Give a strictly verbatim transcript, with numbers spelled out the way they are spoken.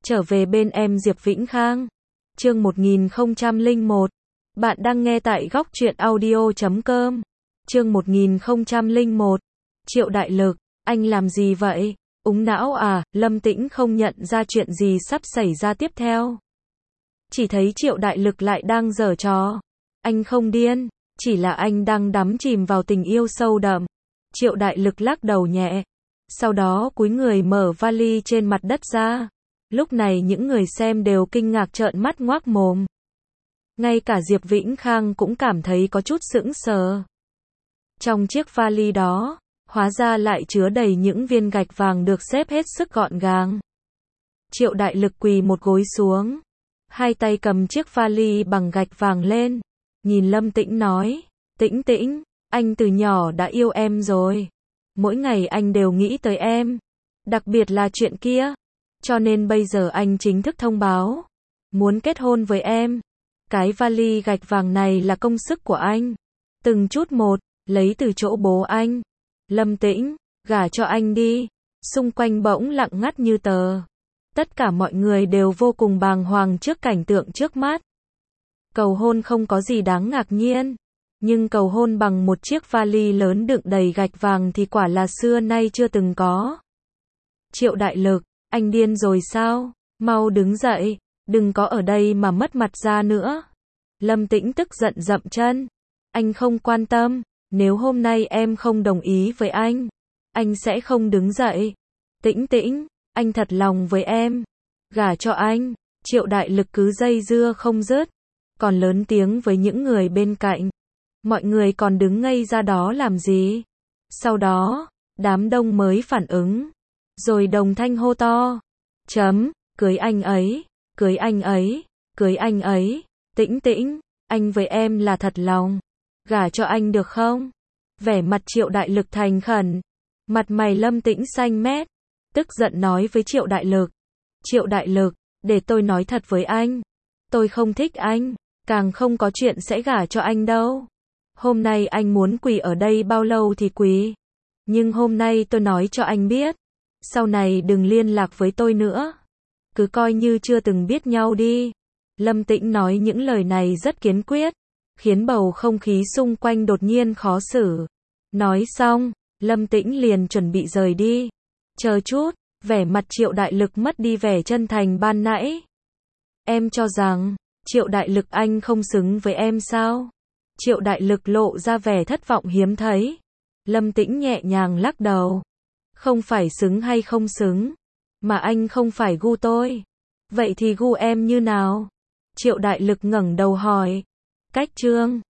Trở về bên em Diệp Vĩnh Khang. Chương một nghìn không trăm lẻ một. Bạn đang nghe tại góc truyện audio chấm com. Chương một nghìn không trăm lẻ một. Triệu Đại Lực, anh làm gì vậy? Úng não à? Lâm Tĩnh không nhận ra chuyện gì sắp xảy ra tiếp theo. Chỉ thấy Triệu Đại Lực lại đang giở trò. Anh không điên, chỉ là anh đang đắm chìm vào tình yêu sâu đậm. Triệu Đại Lực lắc đầu nhẹ. Sau đó cúi người mở vali trên mặt đất ra. Lúc này những người xem đều kinh ngạc trợn mắt ngoác mồm. Ngay cả Diệp Vĩnh Khang cũng cảm thấy có chút sững sờ. Trong chiếc vali đó, hóa ra lại chứa đầy những viên gạch vàng được xếp hết sức gọn gàng. Triệu Đại Lực quỳ một gối xuống, hai tay cầm chiếc vali bằng gạch vàng lên, nhìn Lâm Tĩnh nói, Tĩnh Tĩnh, anh từ nhỏ đã yêu em rồi. Mỗi ngày anh đều nghĩ tới em, đặc biệt là chuyện kia. Cho nên bây giờ anh chính thức thông báo, muốn kết hôn với em. Cái vali gạch vàng này là công sức của anh, từng chút một, lấy từ chỗ bố anh. Lâm Tĩnh, gả cho anh đi. Xung quanh bỗng lặng ngắt như tờ. Tất cả mọi người đều vô cùng bàng hoàng trước cảnh tượng trước mắt. Cầu hôn không có gì đáng ngạc nhiên, nhưng cầu hôn bằng một chiếc vali lớn đựng đầy gạch vàng thì quả là xưa nay chưa từng có. Triệu Đại Lực, anh điên rồi sao? Mau đứng dậy, đừng có ở đây mà mất mặt ra nữa. Lâm Tĩnh tức giận dậm chân. Anh không quan tâm, nếu hôm nay em không đồng ý với anh, anh sẽ không đứng dậy. Tĩnh Tĩnh, anh thật lòng với em, gả cho anh. Triệu Đại Lực cứ dây dưa không dứt, còn lớn tiếng với những người bên cạnh. Mọi người còn đứng ngây ra đó làm gì? Sau đó, đám đông mới phản ứng, rồi đồng thanh hô to. Chấm, cưới anh ấy, cưới anh ấy, cưới anh ấy. Tĩnh Tĩnh, anh với em là thật lòng, gả cho anh được không? Vẻ mặt Triệu Đại Lực thành khẩn, mặt mày Lâm Tĩnh xanh mét, tức giận nói với Triệu Đại Lực. Triệu Đại Lực, để tôi nói thật với anh, tôi không thích anh, càng không có chuyện sẽ gả cho anh đâu. Hôm nay anh muốn quỳ ở đây bao lâu thì quỳ, nhưng hôm nay tôi nói cho anh biết, sau này đừng liên lạc với tôi nữa, cứ coi như chưa từng biết nhau đi. Lâm Tĩnh nói những lời này rất kiên quyết, khiến bầu không khí xung quanh đột nhiên khó xử. Nói xong, Lâm Tĩnh liền chuẩn bị rời đi. Chờ chút, vẻ mặt Triệu Đại Lực mất đi vẻ chân thành ban nãy. Em cho rằng, Triệu Đại Lực anh không xứng với em sao? Triệu Đại Lực lộ ra vẻ thất vọng hiếm thấy. Lâm Tĩnh nhẹ nhàng lắc đầu. Không phải xứng hay không xứng, mà anh không phải gu tôi. Vậy thì gu em như nào? Triệu Đại Lực ngẩng đầu hỏi. Cách chương